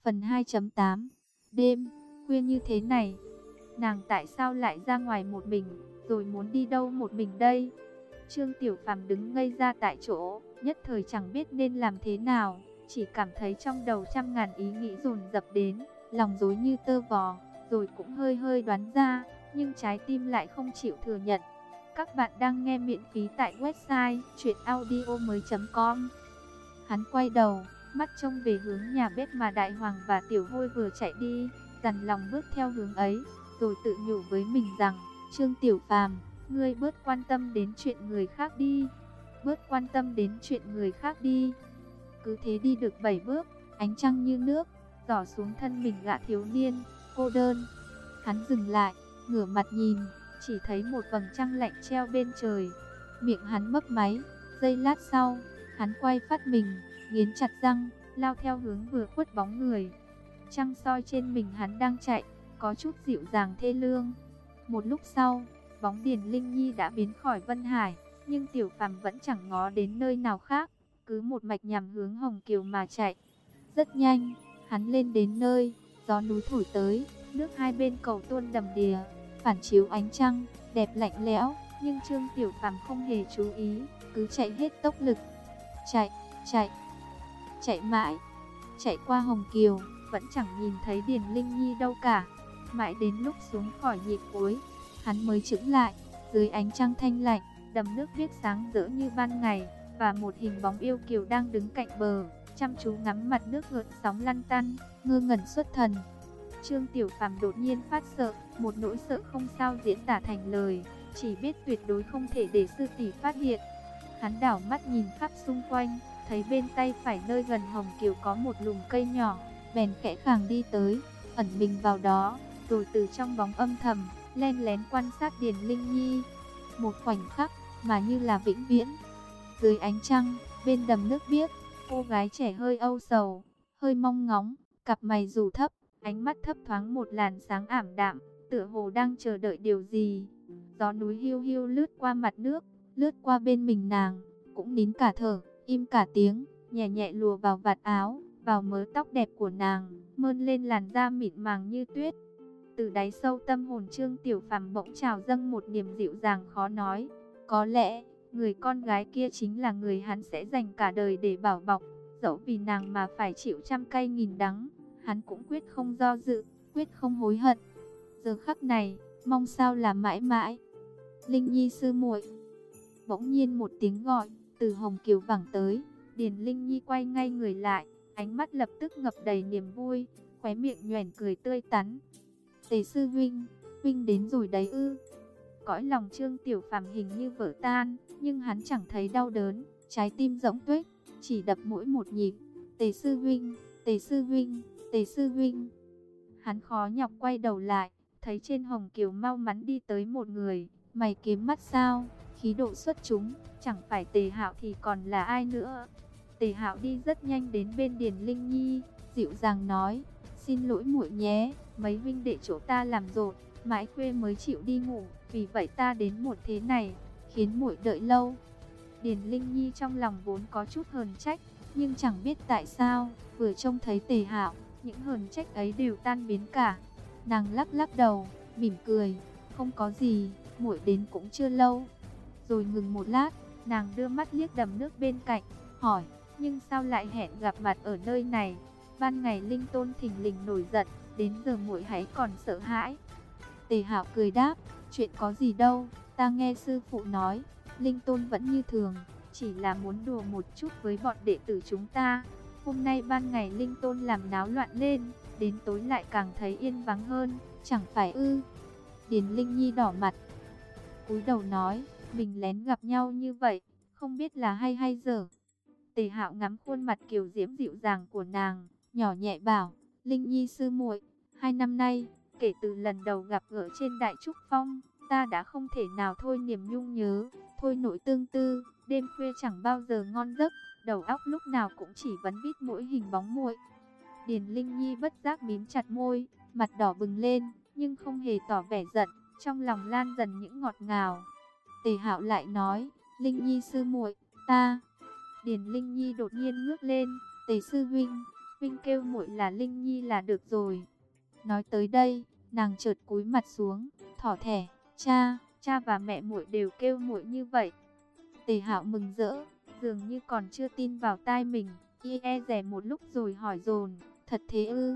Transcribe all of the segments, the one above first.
Phần 2.8. Đêm khuya như thế này, nàng tại sao lại ra ngoài một mình, rồi muốn đi đâu một mình đây? Trương Tiểu Phàm đứng ngây ra tại chỗ, nhất thời chẳng biết nên làm thế nào, chỉ cảm thấy trong đầu trăm ngàn ý nghĩ dồn dập đến, lòng rối như tơ vò, rồi cũng hơi hơi đoán ra, nhưng trái tim lại không chịu thừa nhận. Các bạn đang nghe miễn phí tại website chuyenaudio.com. Hắn quay đầu, mắt trông về hướng nhà bếp mà Đại Hoàng và Tiểu Hôi vừa chạy đi, dằn lòng bước theo hướng ấy, rồi tự nhủ với mình rằng, Trương Tiểu Phàm, ngươi bớt quan tâm đến chuyện người khác đi, bớt quan tâm đến chuyện người khác đi. Cứ thế đi được 7 bước, ánh trăng như nước rỏ xuống thân mình gã thiếu niên cô đơn. Hắn dừng lại, ngửa mặt nhìn, chỉ thấy một vầng trăng lạnh treo bên trời. Miệng hắn mấp máy, giây lát sau, hắn quay phát mình, nghiến chặt răng, lao theo hướng vừa khuất bóng người. Trăng soi trên mình hắn đang chạy, có chút dịu dàng thê lương. Một lúc sau, bóng Điền Linh Nhi đã biến khỏi Vân Hải, nhưng Tiểu Phàm vẫn chẳng ngó đến nơi nào khác, cứ một mạch nhằm hướng Hồng Kiều mà chạy. Rất nhanh, hắn lên đến nơi, gió núi thổi tới, nước hai bên cầu tuôn đầm đìa, phản chiếu ánh trăng, đẹp lạnh lẽo, nhưng Trương Tiểu Phàm không hề chú ý, cứ chạy hết tốc lực. Chạy, chạy, chạy mãi, chạy qua Hồng Kiều, vẫn chẳng nhìn thấy Điền Linh Nhi đâu cả. Mãi đến lúc xuống khỏi nhịp cuối, hắn mới chững lại, dưới ánh trăng thanh lạnh, đầm nước biếc sáng rỡ như ban ngày, và một hình bóng yêu kiều đang đứng cạnh bờ, chăm chú ngắm mặt nước gợn sóng lăn tăn, ngơ ngẩn xuất thần. Trương Tiểu Phàm đột nhiên phát sợ, một nỗi sợ không sao diễn tả thành lời, chỉ biết tuyệt đối không thể để sư tỷ phát hiện. Hắn đảo mắt nhìn khắp xung quanh, thấy bên tay phải nơi gần Hồng Kiều có một lùm cây nhỏ, bèn khẽ khàng đi tới, ẩn mình vào đó, rồi từ trong bóng âm thầm, len lén quan sát Điền Linh Nhi. Một khoảnh khắc, mà như là vĩnh viễn. Dưới ánh trăng, bên đầm nước biếc, cô gái trẻ hơi âu sầu, hơi mong ngóng, cặp mày rủ thấp, ánh mắt thấp thoáng một làn sáng ảm đạm, tựa hồ đang chờ đợi điều gì. Gió núi hiu hiu lướt qua mặt nước, lướt qua bên mình nàng, cũng nín cả thở, im cả tiếng, nhẹ nhẹ lùa vào vạt áo, vào mớ tóc đẹp của nàng, mơn lên làn da mịn màng như tuyết. Từ đáy sâu tâm hồn Trương Tiểu Phàm bỗng trào dâng một niềm dịu dàng khó nói. Có lẽ, người con gái kia chính là người hắn sẽ dành cả đời để bảo bọc, dẫu vì nàng mà phải chịu trăm cay nghìn đắng, hắn cũng quyết không do dự, quyết không hối hận. Giờ khắc này, mong sao là mãi mãi. Linh Nhi sư muội. Bỗng nhiên một tiếng gọi từ Hồng Kiều vẳng tới, Điền Linh Nhi quay ngay người lại, ánh mắt lập tức ngập đầy niềm vui, khóe miệng nhoẻn cười tươi tắn. Tề sư huynh, huynh đến rồi đấy ư? Cõi lòng Trương Tiểu Phàm hình như vỡ tan, nhưng hắn chẳng thấy đau đớn, trái tim rỗng tuếch, chỉ đập mỗi một nhịp. Tề sư huynh, Tề sư huynh, Tề sư huynh. Hắn khó nhọc quay đầu lại, thấy trên Hồng Kiều mau mắn đi tới một người, mày kiếm mắt sao, khí độ xuất chúng, chẳng phải Tề Hạo thì còn là ai nữa. Tề Hạo đi rất nhanh đến bên Điền Linh Nhi, dịu dàng nói, xin lỗi muội nhé, mấy huynh đệ chỗ ta làm rộn, mãi khuya mới chịu đi ngủ, vì vậy ta đến một thế này, khiến muội đợi lâu. Điền Linh Nhi trong lòng vốn có chút hờn trách, nhưng chẳng biết tại sao, vừa trông thấy Tề Hạo, những hờn trách ấy đều tan biến cả. Nàng lắc lắc đầu, mỉm cười, không có gì, muội đến cũng chưa lâu. Rồi ngừng một lát, nàng đưa mắt liếc đầm nước bên cạnh, hỏi, nhưng sao lại hẹn gặp mặt ở nơi này? Ban ngày Linh Tôn thình lình nổi giận, đến giờ muội hãy còn sợ hãi. Tề Hạo cười đáp, chuyện có gì đâu, ta nghe sư phụ nói, Linh Tôn vẫn như thường, chỉ là muốn đùa một chút với bọn đệ tử chúng ta. Hôm nay ban ngày Linh Tôn làm náo loạn lên, đến tối lại càng thấy yên vắng hơn, chẳng phải ư? Điền Linh Nhi đỏ mặt, cúi đầu nói, mình lén gặp nhau như vậy, không biết là hay dở. Tề Hạo ngắm khuôn mặt kiều diễm dịu dàng của nàng, nhỏ nhẹ bảo, Linh Nhi sư muội, 2 năm nay, kể từ lần đầu gặp gỡ trên Đại Trúc Phong, ta đã không thể nào thôi niềm nhung nhớ, thôi nỗi tương tư, đêm khuya chẳng bao giờ ngon giấc, đầu óc lúc nào cũng chỉ vấn vít mỗi hình bóng muội. Điền Linh Nhi bất giác mím chặt môi, mặt đỏ bừng lên, nhưng không hề tỏ vẻ giận, trong lòng lan dần những ngọt ngào. Tề Hạo lại nói, Linh Nhi sư muội, ta. Điền Linh Nhi đột nhiên ngước lên, Tề sư huynh, huynh kêu muội là Linh Nhi là được rồi. Nói tới đây, nàng chợt cúi mặt xuống, thỏ thẻ, cha và mẹ muội đều kêu muội như vậy. Tề Hạo mừng rỡ, dường như còn chưa tin vào tai mình, e dè một lúc rồi hỏi dồn, thật thế ư,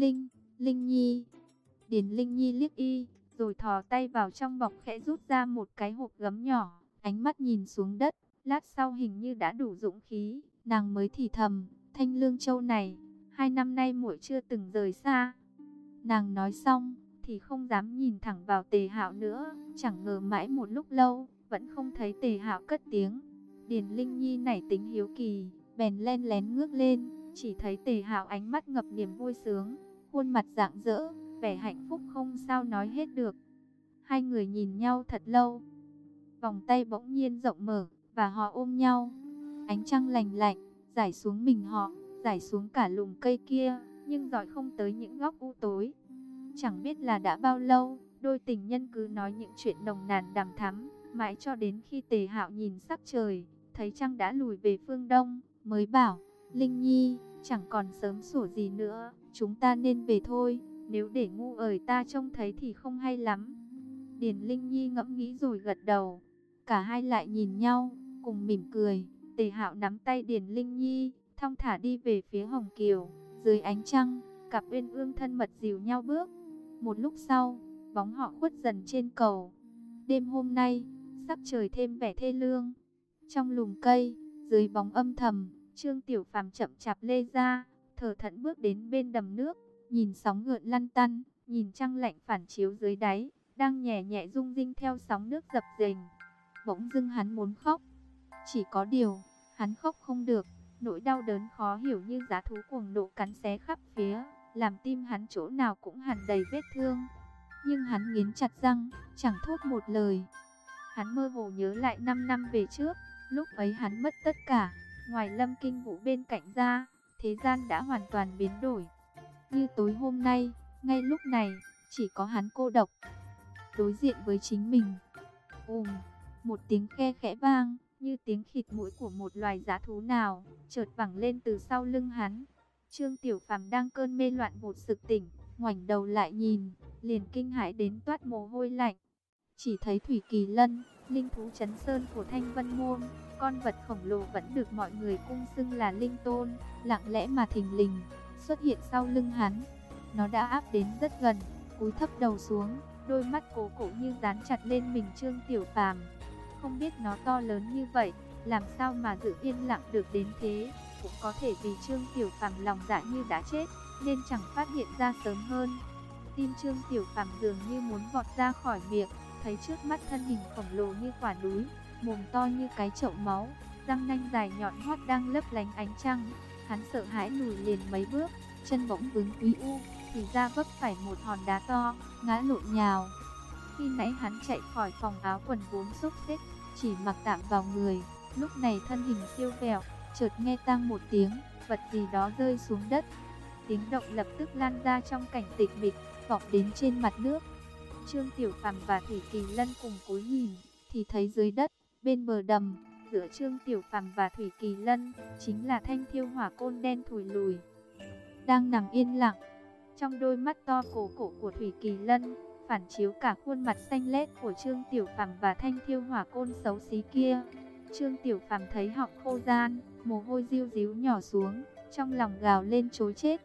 Linh Nhi. Điền Linh Nhi liếc rồi thò tay vào trong bọc khẽ rút ra một cái hộp gấm nhỏ, ánh mắt nhìn xuống đất, lát sau hình như đã đủ dũng khí, nàng mới thì thầm, Thanh Lương Châu này, 2 năm nay muội chưa từng rời xa. Nàng nói xong, thì không dám nhìn thẳng vào Tề Hạo nữa, chẳng ngờ mãi một lúc lâu, vẫn không thấy Tề Hạo cất tiếng. Điền Linh Nhi nảy tính hiếu kỳ, bèn len lén ngước lên, chỉ thấy Tề Hạo ánh mắt ngập niềm vui sướng, khuôn mặt rạng rỡ, vẻ hạnh phúc không sao nói hết được. Hai người nhìn nhau thật lâu, vòng tay bỗng nhiên rộng mở, và họ ôm nhau. Ánh trăng lành lạnh, rải xuống mình họ, rải xuống cả lùm cây kia, nhưng dọi không tới những góc u tối. Chẳng biết là đã bao lâu, đôi tình nhân cứ nói những chuyện nồng nàn đằm thắm, mãi cho đến khi Tề Hạo nhìn sắc trời, thấy trăng đã lùi về phương đông, mới bảo, Linh Nhi, chẳng còn sớm sủa gì nữa, chúng ta nên về thôi, nếu để ngu ời ta trông thấy thì không hay lắm. Điền Linh Nhi ngẫm nghĩ rồi gật đầu, cả hai lại nhìn nhau, cùng mỉm cười. Tề Hạo nắm tay Điền Linh Nhi, thong thả đi về phía Hồng Kiều, dưới ánh trăng, cặp uyên ương thân mật dìu nhau bước. Một lúc sau, bóng họ khuất dần trên cầu. Đêm hôm nay, sắc trời thêm vẻ thê lương. Trong lùm cây, dưới bóng âm thầm, Trương Tiểu Phàm chậm chạp lê ra, thở thẫn bước đến bên đầm nước, nhìn sóng gợn lăn tăn, nhìn trăng lạnh phản chiếu dưới đáy, đang nhẹ nhẹ rung rinh theo sóng nước dập dềnh. Bỗng dưng hắn muốn khóc, chỉ có điều, hắn khóc không được, nỗi đau đớn khó hiểu như dã thú cuồng nộ cắn xé khắp phía, làm tim hắn chỗ nào cũng hằn đầy vết thương. Nhưng hắn nghiến chặt răng, chẳng thốt một lời. Hắn mơ hồ nhớ lại 5 năm về trước, lúc ấy hắn mất tất cả, ngoài Lâm Kinh Vũ bên cạnh ra, thế gian đã hoàn toàn biến đổi. Như tối hôm nay, ngay lúc này, chỉ có hắn cô độc, đối diện với chính mình. Một tiếng khe khẽ vang, như tiếng khịt mũi của một loài dã thú nào, chợt vẳng lên từ sau lưng hắn. Trương Tiểu Phàm đang cơn mê loạn vụt sực tỉnh, ngoảnh đầu lại nhìn, liền kinh hãi đến toát mồ hôi lạnh. Chỉ thấy Thủy Kỳ Lân, linh thú trấn sơn của Thanh Vân Môn, con vật khổng lồ vẫn được mọi người cung xưng là Linh Tôn, lặng lẽ mà thình lình xuất hiện sau lưng hắn. Nó đã áp đến rất gần, cúi thấp đầu xuống, đôi mắt cố cổ như dán chặt lên mình Trương Tiểu Phàm. Không biết nó to lớn như vậy, làm sao mà giữ yên lặng được đến thế. Cũng có thể vì Trương Tiểu Phàm lòng dạ như đã chết, nên chẳng phát hiện ra sớm hơn. Tim Trương Tiểu Phàm dường như muốn vọt ra khỏi miệng, thấy trước mắt thân hình khổng lồ như quả núi, mồm to như cái chậu máu, răng nanh dài nhọn hoắt đang lấp lánh ánh trăng. Hắn sợ hãi lùi liền mấy bước, chân bỗng vướng úy u, thì ra vấp phải một hòn đá to, ngã lộn nhào. Khi nãy hắn chạy khỏi phòng áo quần vốn xốc xếch, chỉ mặc tạm vào người, lúc này thân hình siêu vẹo, chợt nghe tang một tiếng, vật gì đó rơi xuống đất. Tiếng động lập tức lan ra trong cảnh tịch mịch, vọng đến trên mặt nước. Trương Tiểu Phàm và Thủy Kỳ Lân cùng cúi nhìn, thì thấy dưới đất, bên bờ đầm, giữa Trương Tiểu Phàm và Thủy Kỳ Lân, chính là thanh thiêu hỏa côn đen thùi lùi, đang nằm yên lặng. Trong đôi mắt to cổ của Thủy Kỳ Lân, phản chiếu cả khuôn mặt xanh lét của Trương Tiểu Phàm và thanh thiêu hỏa côn xấu xí kia. Trương Tiểu Phàm thấy họng khô ran, mồ hôi riu ríu nhỏ xuống, trong lòng gào lên trối chết,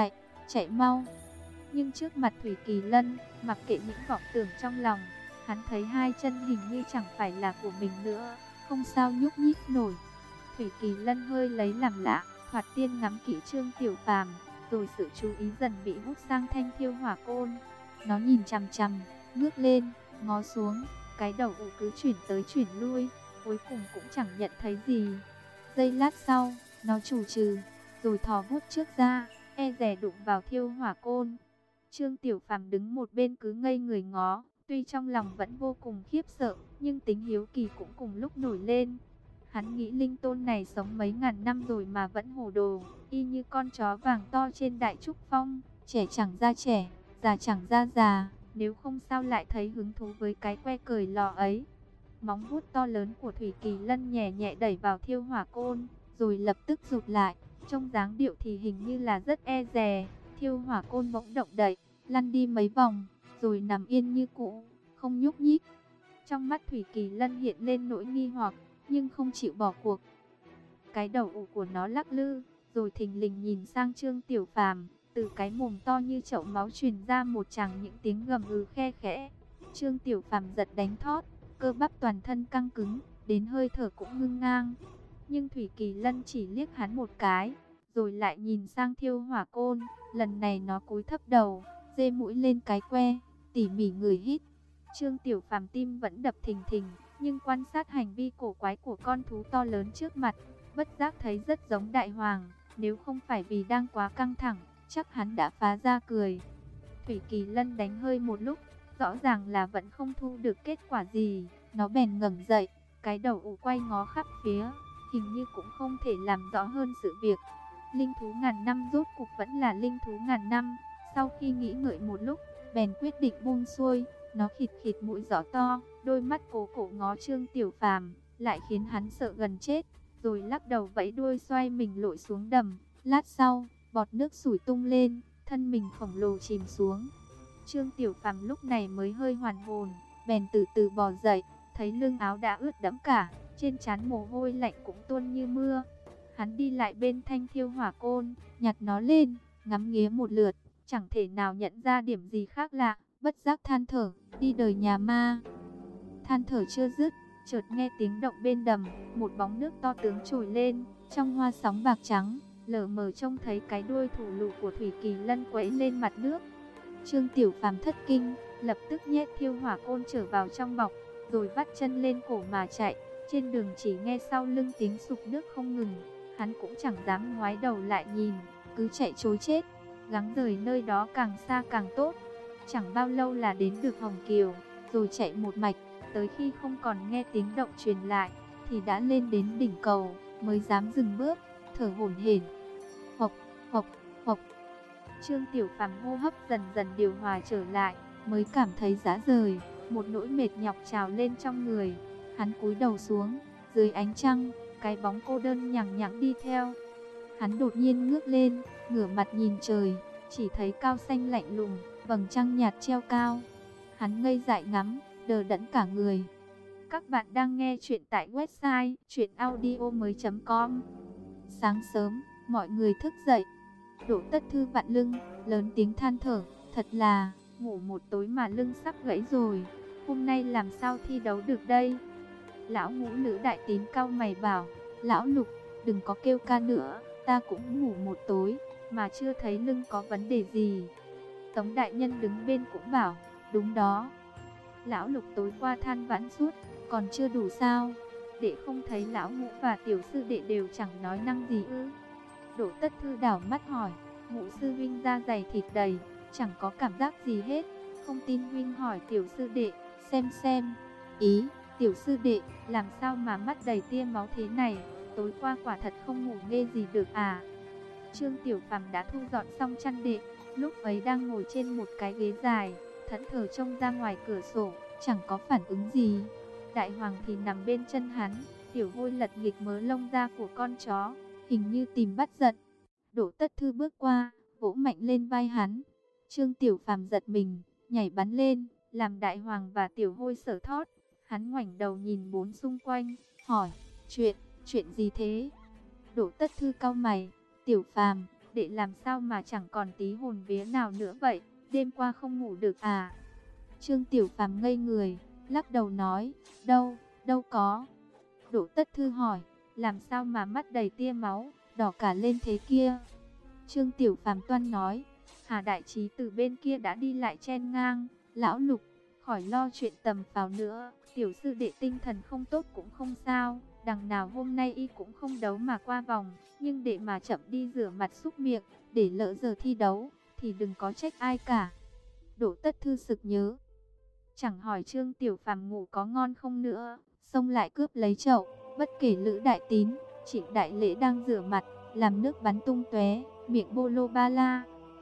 chạy mau. Nhưng trước mặt Thủy Kỳ Lân, mặc kệ những vọng tưởng trong lòng, hắn thấy hai chân hình như chẳng phải là của mình nữa, không sao nhúc nhích nổi. Thủy Kỳ Lân hơi lấy làm lạ, thoạt tiên ngắm kỹ Trương Tiểu Phàm, rồi sự chú ý dần bị hút sang thanh thiêu hỏa côn. Nó nhìn chằm chằm, ngước lên, ngó xuống, cái đầu ủ cứ chuyển tới chuyển lui, cuối cùng cũng chẳng nhận thấy gì. Giây lát sau, nó chù chừ, rồi thò vuốt trước ra, e dè đụng vào thiêu hỏa côn. Trương Tiểu Phàm đứng một bên cứ ngây người ngó, tuy trong lòng vẫn vô cùng khiếp sợ, nhưng tính hiếu kỳ cũng cùng lúc nổi lên. Hắn nghĩ Linh Tôn này sống mấy ngàn năm rồi mà vẫn hồ đồ, y như con chó vàng to trên đại trúc phong, trẻ chẳng ra trẻ, già chẳng ra già, nếu không sao lại thấy hứng thú với cái que cởi lò ấy. Móng vuốt to lớn của Thủy Kỳ Lân nhẹ nhẹ đẩy vào thiêu hỏa côn, rồi lập tức rụt lại. Trong dáng điệu thì hình như là rất e dè. Thiêu hỏa côn bỗng động đậy, lăn đi mấy vòng, rồi nằm yên như cũ, không nhúc nhích. Trong mắt Thủy Kỳ Lân hiện lên nỗi nghi hoặc, nhưng không chịu bỏ cuộc. Cái đầu ụ của nó lắc lư, rồi thình lình nhìn sang Trương Tiểu Phàm, từ cái mồm to như chậu máu truyền ra một tràng những tiếng gầm khe khẽ. Trương Tiểu Phàm giật đánh thót, cơ bắp toàn thân căng cứng, đến hơi thở cũng ngưng ngang. Nhưng Thủy Kỳ Lân chỉ liếc hắn một cái, rồi lại nhìn sang Thiêu Hỏa Côn. Lần này nó cúi thấp đầu, dê mũi lên cái que, tỉ mỉ ngửi hít. Trương Tiểu Phàm tim vẫn đập thình thình, nhưng quan sát hành vi cổ quái của con thú to lớn trước mặt, bất giác thấy rất giống Đại Hoàng. Nếu không phải vì đang quá căng thẳng, chắc hắn đã phá ra cười. Thủy Kỳ Lân đánh hơi một lúc, rõ ràng là vẫn không thu được kết quả gì. Nó bèn ngẩng dậy, cái đầu ủ quay ngó khắp phía, hình như cũng không thể làm rõ hơn sự việc. Linh thú ngàn năm rốt cục vẫn là linh thú ngàn năm. Sau khi nghĩ ngợi một lúc, bèn quyết định buông xuôi. Nó khịt khịt mũi giỏ to, đôi mắt cố cổ ngó Trương Tiểu Phàm, lại khiến hắn sợ gần chết. Rồi lắc đầu vẫy đuôi xoay mình lội xuống đầm. Lát sau, bọt nước sủi tung lên, thân mình khổng lồ chìm xuống. Trương Tiểu Phàm lúc này mới hơi hoàn hồn, bèn từ từ bò dậy, thấy lưng áo đã ướt đẫm cả, trên trán mồ hôi lạnh cũng tuôn như mưa. Hắn đi lại bên thanh Thiêu Hỏa Côn, nhặt nó lên, ngắm nghía một lượt, chẳng thể nào nhận ra điểm gì khác lạ, bất giác than thở, đi đời nhà ma. Than thở chưa dứt, chợt nghe tiếng động bên đầm, một bóng nước to tướng trồi lên, trong hoa sóng bạc trắng, lờ mờ trông thấy cái đuôi thủ lù của Thủy Kỳ Lân quẫy lên mặt nước. Trương Tiểu Phàm thất kinh, lập tức nhét Thiêu Hỏa Côn trở vào trong bọc, rồi vắt chân lên cổ mà chạy. Trên đường chỉ nghe sau lưng tiếng sục nước không ngừng, hắn cũng chẳng dám ngoái đầu lại nhìn, cứ chạy trối chết, gắng rời nơi đó càng xa càng tốt. Chẳng bao lâu là đến được Hồng Kiều, rồi chạy một mạch, tới khi không còn nghe tiếng động truyền lại, thì đã lên đến đỉnh cầu, mới dám dừng bước, thở hổn hển. Hộc, hộc, hộc. Trương Tiểu Phàm hô hấp dần dần điều hòa trở lại, mới cảm thấy rã rời, một nỗi mệt nhọc trào lên trong người. Hắn cúi đầu xuống, dưới ánh trăng, cái bóng cô đơn nhằng nhẵng đi theo. Hắn đột nhiên ngước lên, ngửa mặt nhìn trời, chỉ thấy cao xanh lạnh lùng, vầng trăng nhạt treo cao. Hắn ngây dại ngắm, đờ đẫn cả người. Các bạn đang nghe chuyện tại website chuyenaudio.com. Sáng sớm, mọi người thức dậy. Đỗ Tất Thư vặn lưng, lớn tiếng than thở, thật là, ngủ một tối mà lưng sắp gãy rồi, hôm nay làm sao thi đấu được đây. Lão Ngũ Lữ Đại Tín cau mày bảo, lão Lục, đừng có kêu ca nữa, ta cũng ngủ một tối, mà chưa thấy lưng có vấn đề gì. Tống Đại Nhân đứng bên cũng bảo, đúng đó. Lão Lục tối qua than vãn suốt, còn chưa đủ sao? Đệ không thấy lão Ngũ và tiểu sư đệ đều chẳng nói năng gì ư? Đỗ Tất Thư đảo mắt hỏi, Ngũ sư huynh da dày thịt đầy, chẳng có cảm giác gì hết, không tin huynh hỏi tiểu sư đệ, xem. Ý, tiểu sư đệ, làm sao mà mắt đầy tia máu thế này, tối qua quả thật không ngủ nghê gì được à? Trương Tiểu Phàm đã thu dọn xong chăn đệm, lúc ấy đang ngồi trên một cái ghế dài, thẫn thờ trông ra ngoài cửa sổ, chẳng có phản ứng gì. Đại Hoàng thì nằm bên chân hắn, Tiểu Hôi lật nghịch mớ lông da của con chó, hình như tìm bắt giận. Đỗ Tất Thư bước qua, vỗ mạnh lên vai hắn. Trương Tiểu Phàm giật mình, nhảy bắn lên, làm Đại Hoàng và Tiểu Hôi sởn thót. Hắn ngoảnh đầu nhìn bốn xung quanh, hỏi, chuyện gì thế? Đỗ Tất Thư cau mày, Tiểu Phàm, đệ làm sao mà chẳng còn tí hồn vía nào nữa vậy, đêm qua không ngủ được à? Trương Tiểu Phàm ngây người, lắc đầu nói, đâu có. Đỗ Tất Thư hỏi, làm sao mà mắt đầy tia máu, đỏ cả lên thế kia? Trương Tiểu Phàm toan nói, Hà Đại Trí từ bên kia đã đi lại chen ngang, lão Lục, khỏi lo chuyện tầm phào nữa, tiểu sư đệ tinh thần không tốt cũng không sao, đằng nào hôm nay y cũng không đấu mà qua vòng, nhưng để mà chậm đi rửa mặt súc miệng, để lỡ giờ thi đấu, thì đừng có trách ai cả. Đỗ Tất Thư sực nhớ, chẳng hỏi Trương Tiểu Phàm ngủ có ngon không nữa, xông lại cướp lấy chậu, bất kể Lữ Đại Tín, Trịnh Đại Lễ đang rửa mặt, làm nước bắn tung tóe, miệng bô lô ba la,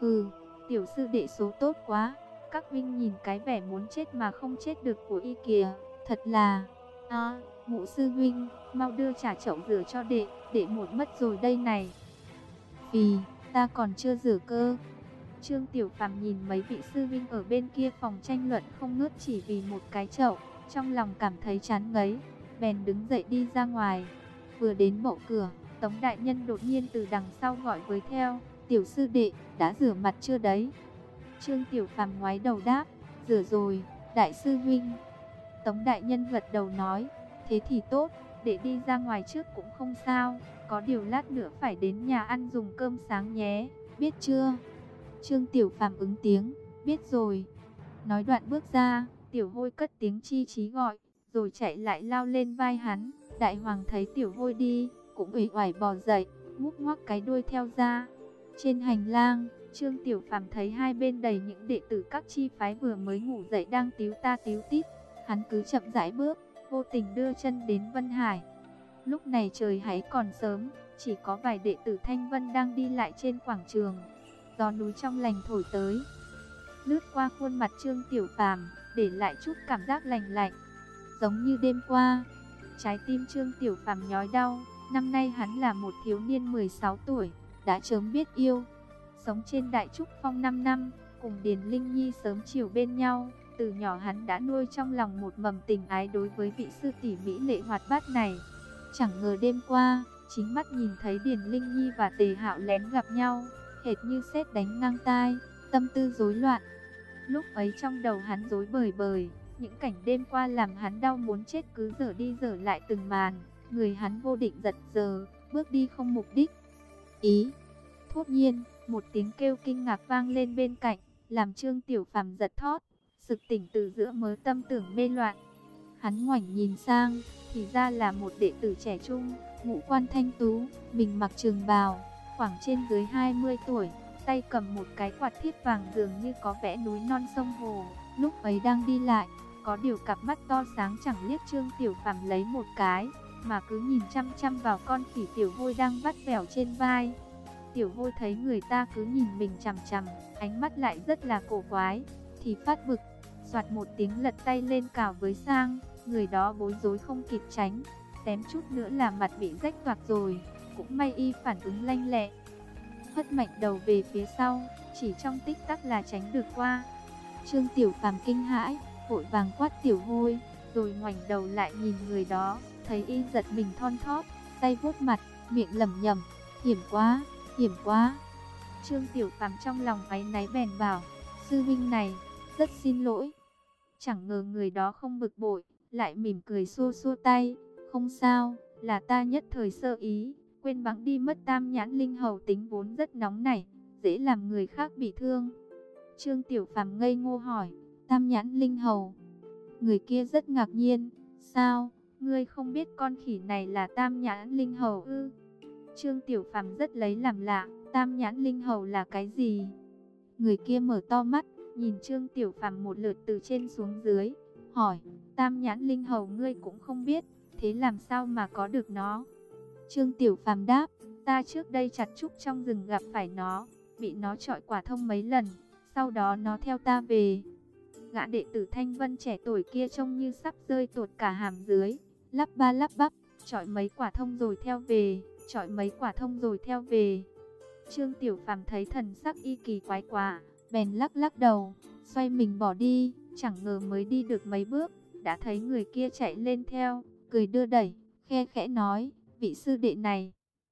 tiểu sư đệ số tốt quá, các huynh nhìn cái vẻ muốn chết mà không chết được của y kìa, thật là, Ngũ sư huynh, mau đưa trả chậu rửa cho đệ một mất rồi đây này. Phì, ta còn chưa rửa cơ. Trương Tiểu Phàm nhìn mấy vị sư vinh ở bên kia phòng tranh luận không ngớt chỉ vì một cái chậu, trong lòng cảm thấy chán ngấy, bèn đứng dậy đi ra ngoài. Vừa đến bộ cửa, Tống đại nhân đột nhiên từ đằng sau gọi với theo, "Tiểu sư đệ, đã rửa mặt chưa đấy?" Trương Tiểu Phàm ngoái đầu đáp, "Rửa rồi, đại sư huynh." Tống đại nhân gật đầu nói, "Thế thì tốt, để đi ra ngoài trước cũng không sao, có điều lát nữa phải đến nhà ăn dùng cơm sáng nhé, biết chưa?" Trương Tiểu Phàm ứng tiếng, "Biết rồi." Nói đoạn bước ra, Tiểu Hôi cất tiếng chi chí gọi, rồi chạy lại lao lên vai hắn. Đại hoàng thấy Tiểu Hôi đi, cũng uể oải bò dậy, ngúc ngoắc cái đuôi theo ra. Trên hành lang, Trương Tiểu Phàm thấy hai bên đầy những đệ tử các chi phái vừa mới ngủ dậy đang tíu ta tíu tít. Hắn cứ chậm rãi bước, vô tình đưa chân đến Vân Hải. Lúc này trời hãy còn sớm, chỉ có vài đệ tử Thanh Vân đang đi lại trên quảng trường. Gió núi trong lành thổi tới, lướt qua khuôn mặt Trương Tiểu Phàm, để lại chút cảm giác lành lạnh, giống như đêm qua. Trái tim Trương Tiểu Phàm nhói đau. Năm nay hắn là một thiếu niên 16 tuổi, đã chớm biết yêu. Sống trên Đại Trúc Phong 5 năm, cùng Điền Linh Nhi sớm chiều bên nhau. Từ nhỏ hắn đã nuôi trong lòng một mầm tình ái đối với vị sư tỷ mỹ lệ hoạt bát này. Chẳng ngờ đêm qua, chính mắt nhìn thấy Điền Linh Nhi và Tề Hạo lén gặp nhau, hệt như sét đánh ngang tai, tâm tư rối loạn. Lúc ấy trong đầu hắn rối bời bời, những cảnh đêm qua làm hắn đau muốn chết cứ dở đi dở lại từng màn. Người hắn vô định giật giờ, bước đi không mục đích. Ý! Thốt nhiên, một tiếng kêu kinh ngạc vang lên bên cạnh, làm Trương Tiểu Phàm giật thót, sực tỉnh từ giữa mớ tâm tưởng mê loạn. Hắn ngoảnh nhìn sang, thì ra là một đệ tử trẻ trung, ngũ quan thanh tú, mình mặc trường bào, khoảng trên dưới 20 tuổi, tay cầm một cái quạt thiếp vàng dường như có vẽ núi non sông hồ. Lúc ấy đang đi lại, có điều cặp mắt to sáng chẳng liếc Trương Tiểu Phàm lấy một cái, mà cứ nhìn chăm chăm vào con khỉ Tiểu Hôi đang vắt vẻo trên vai. Tiểu Hôi thấy người ta cứ nhìn mình chằm chằm, ánh mắt lại rất là cổ quái, thì phát bực, soạt một tiếng lật tay lên cào với sang. Người đó bối rối không kịp tránh, xém chút nữa là mặt bị rách toạc rồi, cũng may y phản ứng lanh lẹ, hất mạnh đầu về phía sau, chỉ trong tích tắc là tránh được qua. Trương Tiểu Phàm kinh hãi, vội vàng quát Tiểu Hôi, rồi ngoảnh đầu lại nhìn người đó, thấy y giật mình thon thót, tay vuốt mặt, miệng lẩm nhẩm, hiểm quá, hiểm quá. Trương Tiểu Phàm trong lòng áy náy bèn bảo, sư huynh này, rất xin lỗi. Chẳng ngờ người đó không bực bội, lại mỉm cười xua xua tay, không sao, là ta nhất thời sơ ý, quên bẵng đi mất. Tam Nhãn Linh Hầu tính vốn rất nóng nảy, dễ làm người khác bị thương. Trương Tiểu Phàm ngây ngô hỏi, Tam Nhãn Linh Hầu? Người kia rất ngạc nhiên, sao, ngươi không biết con khỉ này là Tam Nhãn Linh Hầu ư? Trương Tiểu Phàm rất lấy làm lạ, Tam Nhãn Linh Hầu là cái gì? Người kia mở to mắt, nhìn Trương Tiểu Phàm một lượt từ trên xuống dưới, hỏi, Tam Nhãn Linh Hầu ngươi cũng không biết, thế làm sao mà có được nó? Trương Tiểu Phàm đáp, ta trước đây chặt trúc trong rừng gặp phải nó, bị nó chọi quả thông mấy lần, sau đó nó theo ta về. Gã đệ tử Thanh Vân trẻ tuổi kia trông như sắp rơi tuột cả hàm dưới, lắp ba lắp bắp, chọi mấy quả thông rồi theo về, chọi mấy quả thông rồi theo về. Trương Tiểu Phàm thấy thần sắc y kỳ quái quá, bèn lắc lắc đầu, xoay mình bỏ đi. Chẳng ngờ mới đi được mấy bước, đã thấy người kia chạy lên theo, cười đưa đẩy, khe khẽ nói, vị sư đệ này.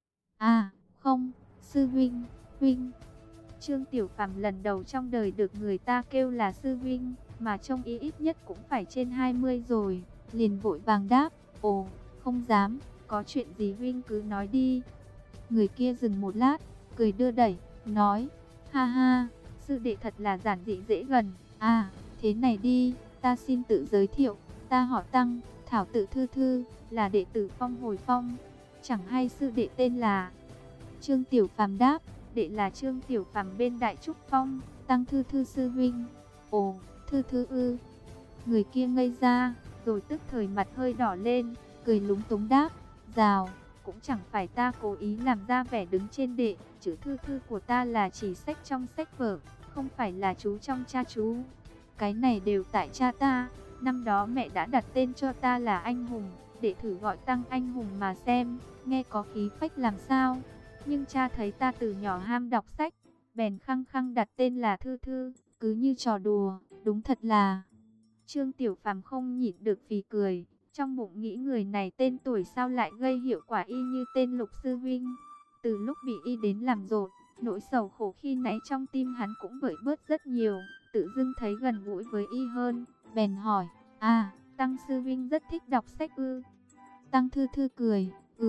À, không, sư huynh, huynh. Trương Tiểu Phàm lần đầu trong đời được người ta kêu là sư huynh, mà trông ý ít nhất cũng phải trên 20 rồi, liền vội vàng đáp, ồ, không dám, có chuyện gì huynh cứ nói đi. Người kia dừng một lát, cười đưa đẩy, nói, ha ha, sư đệ thật là giản dị dễ gần. À, thế này đi, ta xin tự giới thiệu, ta họ Tăng, Thảo tự Thư Thư, là đệ tử Phong Hồi Phong. Chẳng hay sư đệ tên là? Trương Tiểu Phàm đáp, đệ là Trương Tiểu Phàm bên Đại Trúc Phong, Tăng Thư Thư sư huynh. Ồ, Thư Thư ư? Người kia ngây ra, rồi tức thời mặt hơi đỏ lên, cười lúng túng đáp, rào, cũng chẳng phải ta cố ý làm ra vẻ đứng trên đệ, chữ Thư Thư của ta là chỉ sách trong sách vở, không phải là chú trong cha chú. Cái này đều tại cha ta, năm đó mẹ đã đặt tên cho ta là Anh Hùng, để thử gọi Tăng Anh Hùng mà xem, nghe có khí phách làm sao. nhưng cha thấy ta từ nhỏ ham đọc sách, bèn khăng khăng đặt tên là Thư Thư, cứ như trò đùa, đúng thật là. Trương Tiểu Phàm không nhịn được phì cười, trong bụng nghĩ người này tên tuổi sao lại gây hiệu quả y như tên Lục sư huynh. Từ lúc bị y đến làm dột, nỗi sầu khổ khi nãy trong tim hắn cũng vơi bớt rất nhiều, tự dưng thấy gần gũi với y hơn, bèn hỏi, Tăng sư huynh rất thích đọc sách ư? Tăng Thư Thư cười,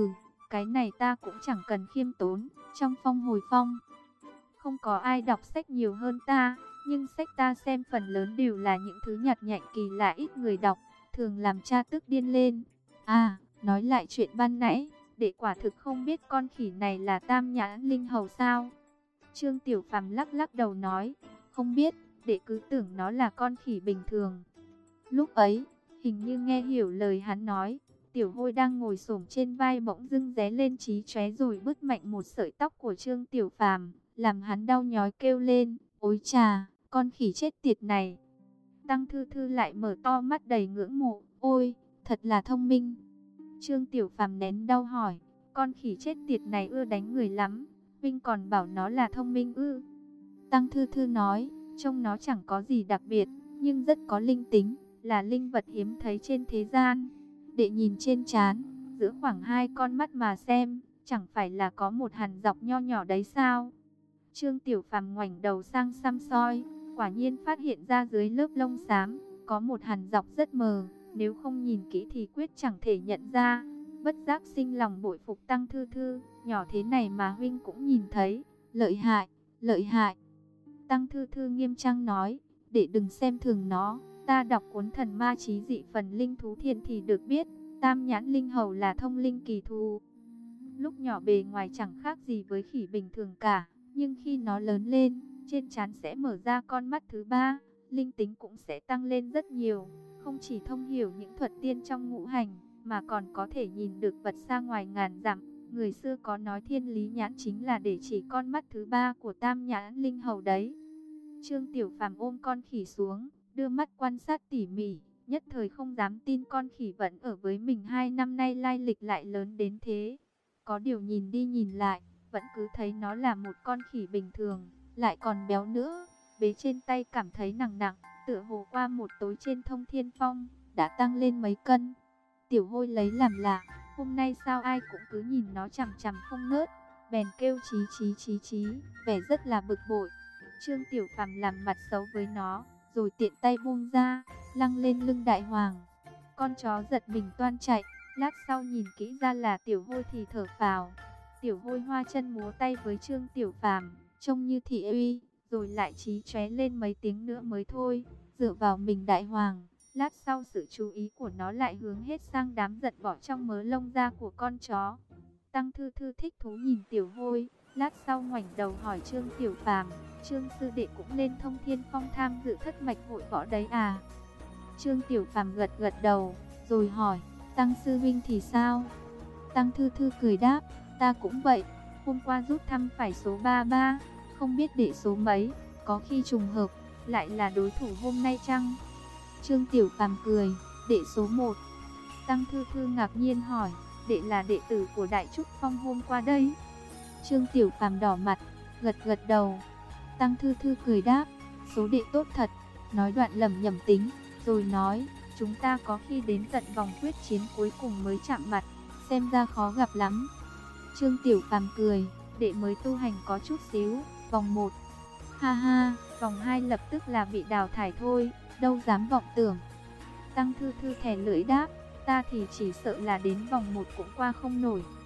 cái này ta cũng chẳng cần khiêm tốn, trong phong hồi phong. Không có ai đọc sách nhiều hơn ta, nhưng sách ta xem phần lớn đều là những thứ nhặt nhạnh kỳ lạ ít người đọc, thường làm cha tức điên lên. Nói lại chuyện ban nãy, đệ quả thực không biết con khỉ này là Tam Nhãn Linh Hầu sao? Trương Tiểu Phàm lắc lắc đầu nói, không biết, đệ cứ tưởng nó là con khỉ bình thường. Lúc ấy, hình như nghe hiểu lời hắn nói, Tiểu Hôi đang ngồi xổm trên vai bỗng dưng ré lên chí chóe rồi bứt mạnh một sợi tóc của Trương Tiểu Phàm, làm hắn đau nhói kêu lên, ôi chà, con khỉ chết tiệt này. Tăng Thư Thư lại mở to mắt đầy ngưỡng mộ, ôi, thật là thông minh. Trương Tiểu Phàm nén đau hỏi, con khỉ chết tiệt này ưa đánh người lắm, Vinh còn bảo nó là thông minh ư? Tăng Thư Thư nói, trông nó chẳng có gì đặc biệt, nhưng rất có linh tính, là linh vật hiếm thấy trên thế gian. Đệ nhìn trên trán, giữa khoảng hai con mắt mà xem, chẳng phải là có một hằn dọc nho nhỏ đấy sao? Trương Tiểu Phàm ngoảnh đầu sang xăm soi, quả nhiên phát hiện ra dưới lớp lông xám, có một hằn dọc rất mờ, nếu không nhìn kỹ thì quyết chẳng thể nhận ra. Bất giác sinh lòng bội phục Tăng Thư Thư, nhỏ thế này mà huynh cũng nhìn thấy, lợi hại, lợi hại. Tăng Thư Thư nghiêm trang nói, để đừng xem thường nó, ta đọc cuốn Thần Ma Chí Dị Phần Linh Thú Thiên thì được biết, Tam Nhãn Linh Hầu là thông linh kỳ thú. Lúc nhỏ bề ngoài chẳng khác gì với khỉ bình thường cả, nhưng khi nó lớn lên, trên trán sẽ mở ra con mắt thứ ba, linh tính cũng sẽ tăng lên rất nhiều, không chỉ thông hiểu những thuật tiên trong ngũ hành, mà còn có thể nhìn được vật xa ngoài ngàn dặm. Người xưa có nói thiên lý nhãn chính là để chỉ con mắt thứ ba của Tam Nhãn Linh Hầu đấy. Trương Tiểu Phàm ôm con khỉ xuống, đưa mắt quan sát tỉ mỉ, nhất thời không dám tin con khỉ vẫn ở với mình 2 năm nay lai lịch lại lớn đến thế. Có điều nhìn đi nhìn lại, vẫn cứ thấy nó là một con khỉ bình thường, lại còn béo nữa, bế trên tay cảm thấy nặng nặng, tựa hồ qua một tối trên Thông Thiên Phong, đã tăng lên mấy cân. Tiểu Hôi lấy làm lạ, hôm nay sao ai cũng cứ nhìn nó chằm chằm không ngớt, bèn kêu chí chí chí chí, vẻ rất là bực bội. Trương Tiểu Phàm làm mặt xấu với nó, rồi tiện tay buông ra, lăng lên lưng Đại Hoàng. Con chó giật mình toan chạy, lát sau nhìn kỹ ra là Tiểu Hôi thì thở phào. Tiểu Hôi hoa chân múa tay với Trương Tiểu Phàm, trông như thị uy, rồi lại chí chóe lên mấy tiếng nữa mới thôi, dựa vào mình Đại Hoàng. Lát sau sự chú ý của nó lại hướng hết sang đám giật bỏ trong mớ lông da của con chó. Tăng Thư Thư thích thú nhìn Tiểu Hôi, lát sau ngoảnh đầu hỏi Trương Tiểu Phàm, Trương sư đệ cũng lên Thông Thiên Phong tham dự thất mạch hội võ đấy à? Trương Tiểu Phàm gật gật đầu, rồi hỏi, Tăng sư huynh thì sao? Tăng Thư Thư cười đáp, ta cũng vậy, hôm qua rút thăm phải số 33, không biết đệ số mấy, có khi trùng hợp, lại là đối thủ hôm nay chăng? Trương Tiểu Phàm cười, đệ số 1. Tăng Thư Thư ngạc nhiên hỏi, đệ là đệ tử của Đại Trúc Phong hôm qua đây? Trương Tiểu Phàm đỏ mặt, gật gật đầu. Tăng Thư Thư cười đáp, số đệ tốt thật, nói đoạn lẩm nhẩm tính, rồi nói, chúng ta có khi đến tận vòng quyết chiến cuối cùng mới chạm mặt, xem ra khó gặp lắm. Trương Tiểu Phàm cười, đệ mới tu hành có chút xíu, vòng 1. Ha ha, vòng 2 lập tức là bị đào thải thôi, đâu dám vọng tưởng. Tăng Thư Thư thè lưỡi đáp, ta thì chỉ sợ là đến vòng 1 cũng qua không nổi.